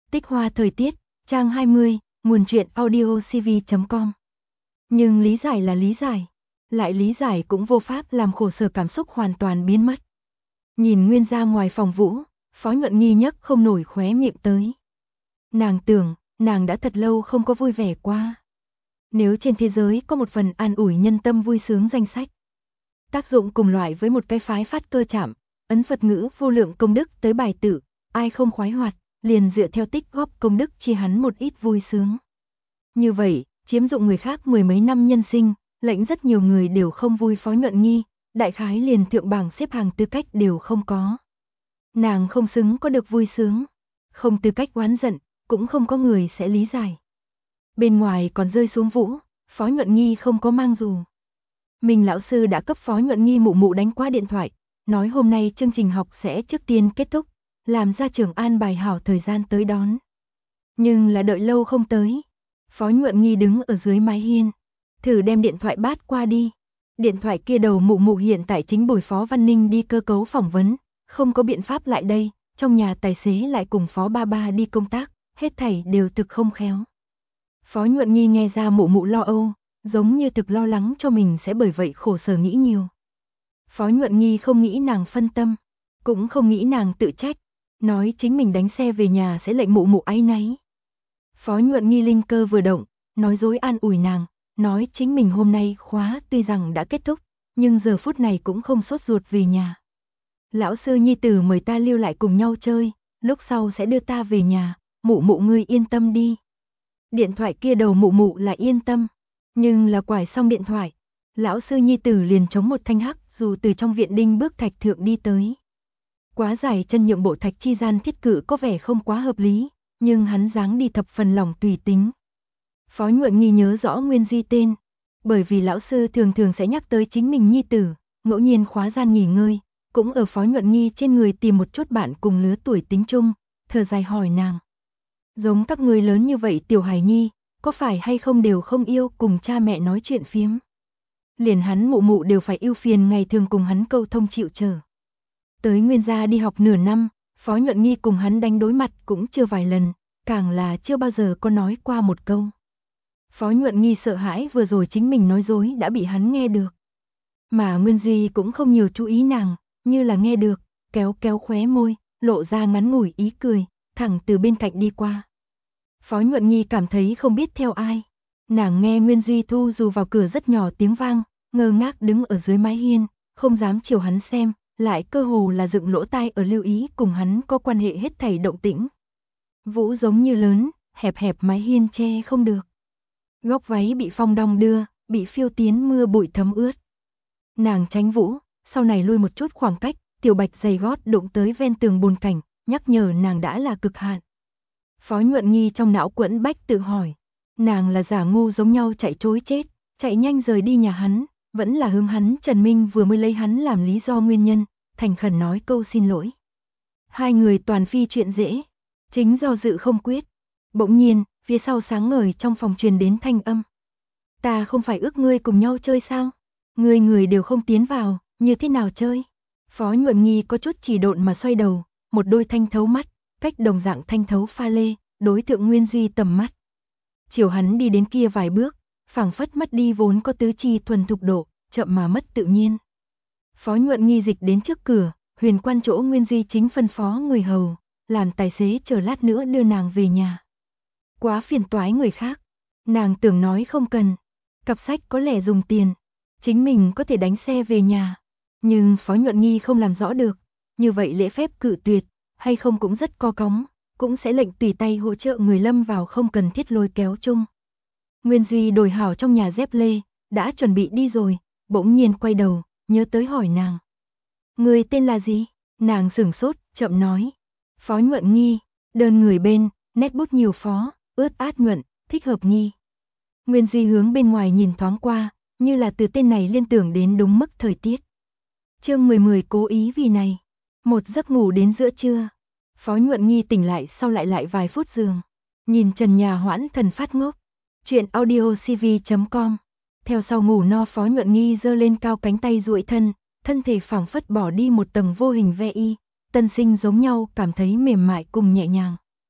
Tích Hoa thời tiết, trang 20, nguồn truyện audiocv.com. Nhưng lý giải là lý giải, lại lý giải cũng vô pháp làm khổ sở cảm xúc hoàn toàn biến mất. Nhìn Nguyên ra ngoài phòng Vũ, Phó Nhuận Nghi nhấc không nổi khóe miệng tới. Nàng tưởng, nàng đã thật lâu không có vui vẻ qua. Nếu trên thế giới có một phần an ủi nhân tâm vui sướng danh sách, tác dụng cùng loại với một cái phái phát cơ chạm, ấn Phật ngữ vô lượng công đức tới bài tự, ai không khoái hoạt, liền dựa theo tích góp công đức chia hắn một ít vui sướng. Như vậy, chiếm dụng người khác mười mấy năm nhân sinh, lệnh rất nhiều người đều không vui. Phó Nhuận Nghi, đại khái liền thượng bảng xếp hàng tư cách đều không có. Nàng không xứng có được vui sướng, không tư cách oán giận, cũng không có người sẽ lý giải. Bên ngoài còn rơi xuống Vũ, Phó Nhuận Nghi không có mang dù. Mình lão sư đã cấp Phó Nhuận Nghi mụ mụ đánh qua điện thoại, nói hôm nay chương trình học sẽ trước tiên kết thúc, làm ra trường an bài hảo thời gian tới đón. Nhưng là đợi lâu không tới. Phó Nhuận Nghi đứng ở dưới mái hiên, thử đem điện thoại bát qua đi. Điện thoại kia đầu mụ mụ hiện tại chính bồi Phó Văn Ninh đi cơ cấu phỏng vấn, không có biện pháp lại đây, trong nhà tài xế lại cùng Phó ba ba đi công tác, hết thảy đều thực không khéo. Phó Nhuận Nghi nghe ra mụ mụ lo âu, giống như thực lo lắng cho mình sẽ bởi vậy khổ sở nghĩ nhiều. Phó Nhuận Nghi không nghĩ nàng phân tâm, cũng không nghĩ nàng tự trách, nói chính mình đánh xe về nhà sẽ lệnh mụ mụ áy náy. Phó Nhuận Nghi linh cơ vừa động, nói dối an ủi nàng, nói chính mình hôm nay khóa tuy rằng đã kết thúc, nhưng giờ phút này cũng không sốt ruột về nhà. Lão sư nhi tử mời ta lưu lại cùng nhau chơi, lúc sau sẽ đưa ta về nhà, mụ mụ ngươi yên tâm đi. Điện thoại kia đầu mụ mụ là yên tâm, nhưng là quải xong điện thoại, lão sư nhi tử liền chống một thanh hắc dù từ trong viện đinh bước thạch thượng đi tới. Quá dài chân nhượng bộ thạch chi gian thiết cử có vẻ không quá hợp lý, nhưng hắn dáng đi thập phần lòng tùy tính. Phó Nhuận Nghi nhớ rõ Nguyên Duy tên, bởi vì lão sư thường thường sẽ nhắc tới chính mình nhi tử, ngẫu nhiên khóa gian nghỉ ngơi, cũng ở Phó Nhuận Nghi trên người tìm một chút bạn cùng lứa tuổi tính chung, thở dài hỏi nàng. Giống các người lớn như vậy tiểu hài nhi, có phải hay không đều không yêu cùng cha mẹ nói chuyện phiếm. Liền hắn mụ mụ đều phải yêu phiền ngày thường cùng hắn câu thông chịu chờ. Tới Nguyên gia đi học nửa năm, Phó Nhuận Nghi cùng hắn đánh đối mặt cũng chưa vài lần, càng là chưa bao giờ có nói qua một câu. Phó Nhuận Nghi sợ hãi vừa rồi chính mình nói dối đã bị hắn nghe được. Mà Nguyên Duy cũng không nhiều chú ý nàng, như là nghe được, kéo kéo khóe môi, lộ ra ngắn ngủi ý cười, thẳng từ bên cạnh đi qua. Phó Nhuận Nghi cảm thấy không biết theo ai. Nàng nghe Nguyên Duy thu dù vào cửa rất nhỏ tiếng vang, ngơ ngác đứng ở dưới mái hiên, không dám chiều hắn xem, lại cơ hồ là dựng lỗ tai ở lưu ý cùng hắn có quan hệ hết thảy động tĩnh. Vũ giống như lớn, hẹp hẹp mái hiên che không được. Góc váy bị phong đong đưa, bị phiêu tiến mưa bụi thấm ướt. Nàng tránh Vũ, sau này lui một chút khoảng cách, tiểu bạch giày gót đụng tới ven tường bùn cảnh, nhắc nhở nàng đã là cực hạn. Phó Nhuận Nghi trong não quẫn bách tự hỏi, nàng là giả ngu giống nhau chạy trối chết, chạy nhanh rời đi nhà hắn, vẫn là hướng hắn Trần Minh vừa mới lấy hắn làm lý do nguyên nhân, thành khẩn nói câu xin lỗi. Hai người toàn phi chuyện dễ, chính do dự không quyết. Bỗng nhiên, phía sau sáng ngời trong phòng truyền đến thanh âm. Ta không phải ước ngươi cùng nhau chơi sao? Người đều không tiến vào, như thế nào chơi? Phó Nhuận Nghi có chút chỉ độn mà xoay đầu, một đôi thanh thấu mắt, cách đồng dạng thanh thấu pha lê, đối tượng Nguyên Duy tầm mắt. Chiều hắn đi đến kia vài bước, phảng phất mất đi vốn có tứ chi thuần thục độ, chậm mà mất tự nhiên. Phó Nhuận Nghi dịch đến trước cửa, huyền quan chỗ Nguyên Duy chính phân phó người hầu, làm tài xế chờ lát nữa đưa nàng về nhà. Quá phiền toái người khác, nàng tưởng nói không cần, cặp sách có lẽ dùng tiền, chính mình có thể đánh xe về nhà. Nhưng Phó Nhuận Nghi không làm rõ được, như vậy lễ phép cự tuyệt, hay không cũng rất co cóng, cũng sẽ lệnh tùy tay hỗ trợ người lâm vào không cần thiết lôi kéo chung. Nguyên Duy đổi hảo trong nhà dép lê, đã chuẩn bị đi rồi, bỗng nhiên quay đầu, nhớ tới hỏi nàng. Người tên là gì? Nàng sửng sốt, chậm nói. Phó Nhuận Nghi, đơn người bên, nét bút nhiều phó, ướt át nhuận, thích hợp Nghi. Nguyên Duy hướng bên ngoài nhìn thoáng qua, như là từ tên này liên tưởng đến đúng mức thời tiết. Chương 10 cố ý vì này. Một giấc ngủ đến giữa trưa. Phó Nhuận Nghi tỉnh lại sau lại vài phút giường. Nhìn trần nhà hoãn thần phát ngốc. Chuyện audiocv.com. Theo sau ngủ no Phó Nhuận Nghi giơ lên cao cánh tay duỗi thân, thân thể phảng phất bỏ đi một tầng vô hình ve y, tân sinh giống nhau cảm thấy mềm mại cùng nhẹ nhàng.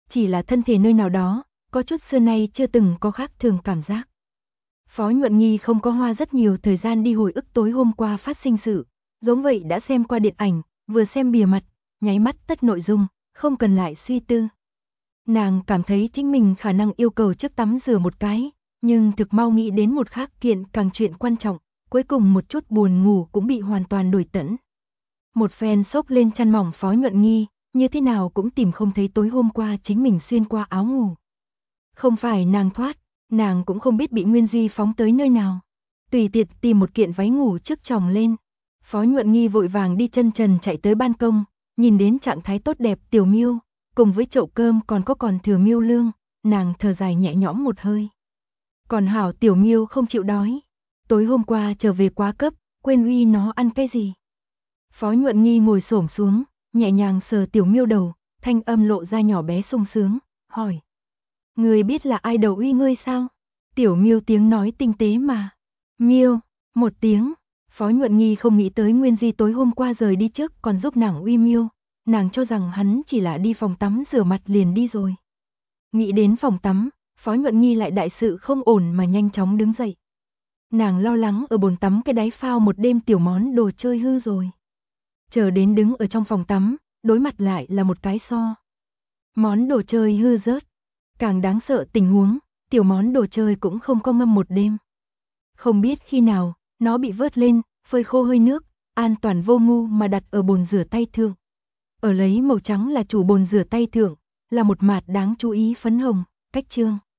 chỉ là thân thể nơi nào đó, có chút xưa nay chưa từng có khác thường cảm giác. Phó Nhuận Nghi không có hoa rất nhiều thời gian đi hồi ức tối hôm qua phát sinh sự, giống vậy đã xem qua điện ảnh, vừa xem bìa mặt, nháy mắt tất nội dung, không cần lại suy tư. Nàng cảm thấy chính mình khả năng yêu cầu trước tắm rửa một cái, nhưng thực mau nghĩ đến một khác kiện càng chuyện quan trọng, cuối cùng một chút buồn ngủ cũng bị hoàn toàn đuổi tận. Một phen xốc lên chăn mỏng Phó Nhuận Nghi, như thế nào cũng tìm không thấy tối hôm qua chính mình xuyên qua áo ngủ. Không phải nàng thoát, nàng cũng không biết bị Nguyên Duy phóng tới nơi nào. Tùy tiện tìm một kiện váy ngủ trước chồng lên. Phó Nhuận Nghi vội vàng đi chân trần chạy tới ban công, nhìn đến trạng thái tốt đẹp Tiểu Miêu, cùng với chậu cơm còn thừa Miêu lương, nàng thở dài nhẹ nhõm một hơi. Còn hảo Tiểu Miêu không chịu đói. Tối hôm qua trở về quá cấp, quên uy nó ăn cái gì. Phó Nhuận Nghi ngồi xổm xuống, nhẹ nhàng sờ Tiểu Miêu đầu, thanh âm lộ ra nhỏ bé sung sướng, hỏi. Người biết là ai đầu uy ngươi sao? Tiểu Miêu tiếng nói tinh tế mà. Miêu, một tiếng. Phó Nhuận Nghi không nghĩ tới Nguyên Duy tối hôm qua rời đi trước còn giúp nàng uy Miêu. Nàng cho rằng hắn chỉ là đi phòng tắm rửa mặt liền đi rồi. Nghĩ đến phòng tắm, Phó Nhuận Nghi lại đại sự không ổn mà nhanh chóng đứng dậy. Nàng lo lắng ở bồn tắm cái đáy phao một đêm tiểu món đồ chơi hư rồi. Chờ đến đứng ở trong phòng tắm, đối mặt lại là một cái so. Món đồ chơi hư rớt. Càng đáng sợ tình huống, tiểu món đồ chơi cũng không có ngâm một đêm. Không biết khi nào, nó bị vớt lên, phơi khô hơi nước, an toàn vô ngu mà đặt ở bồn rửa tay thượng. Ở lấy màu trắng là chủ bồn rửa tay thượng, là một mạt đáng chú ý phấn hồng, cách trương.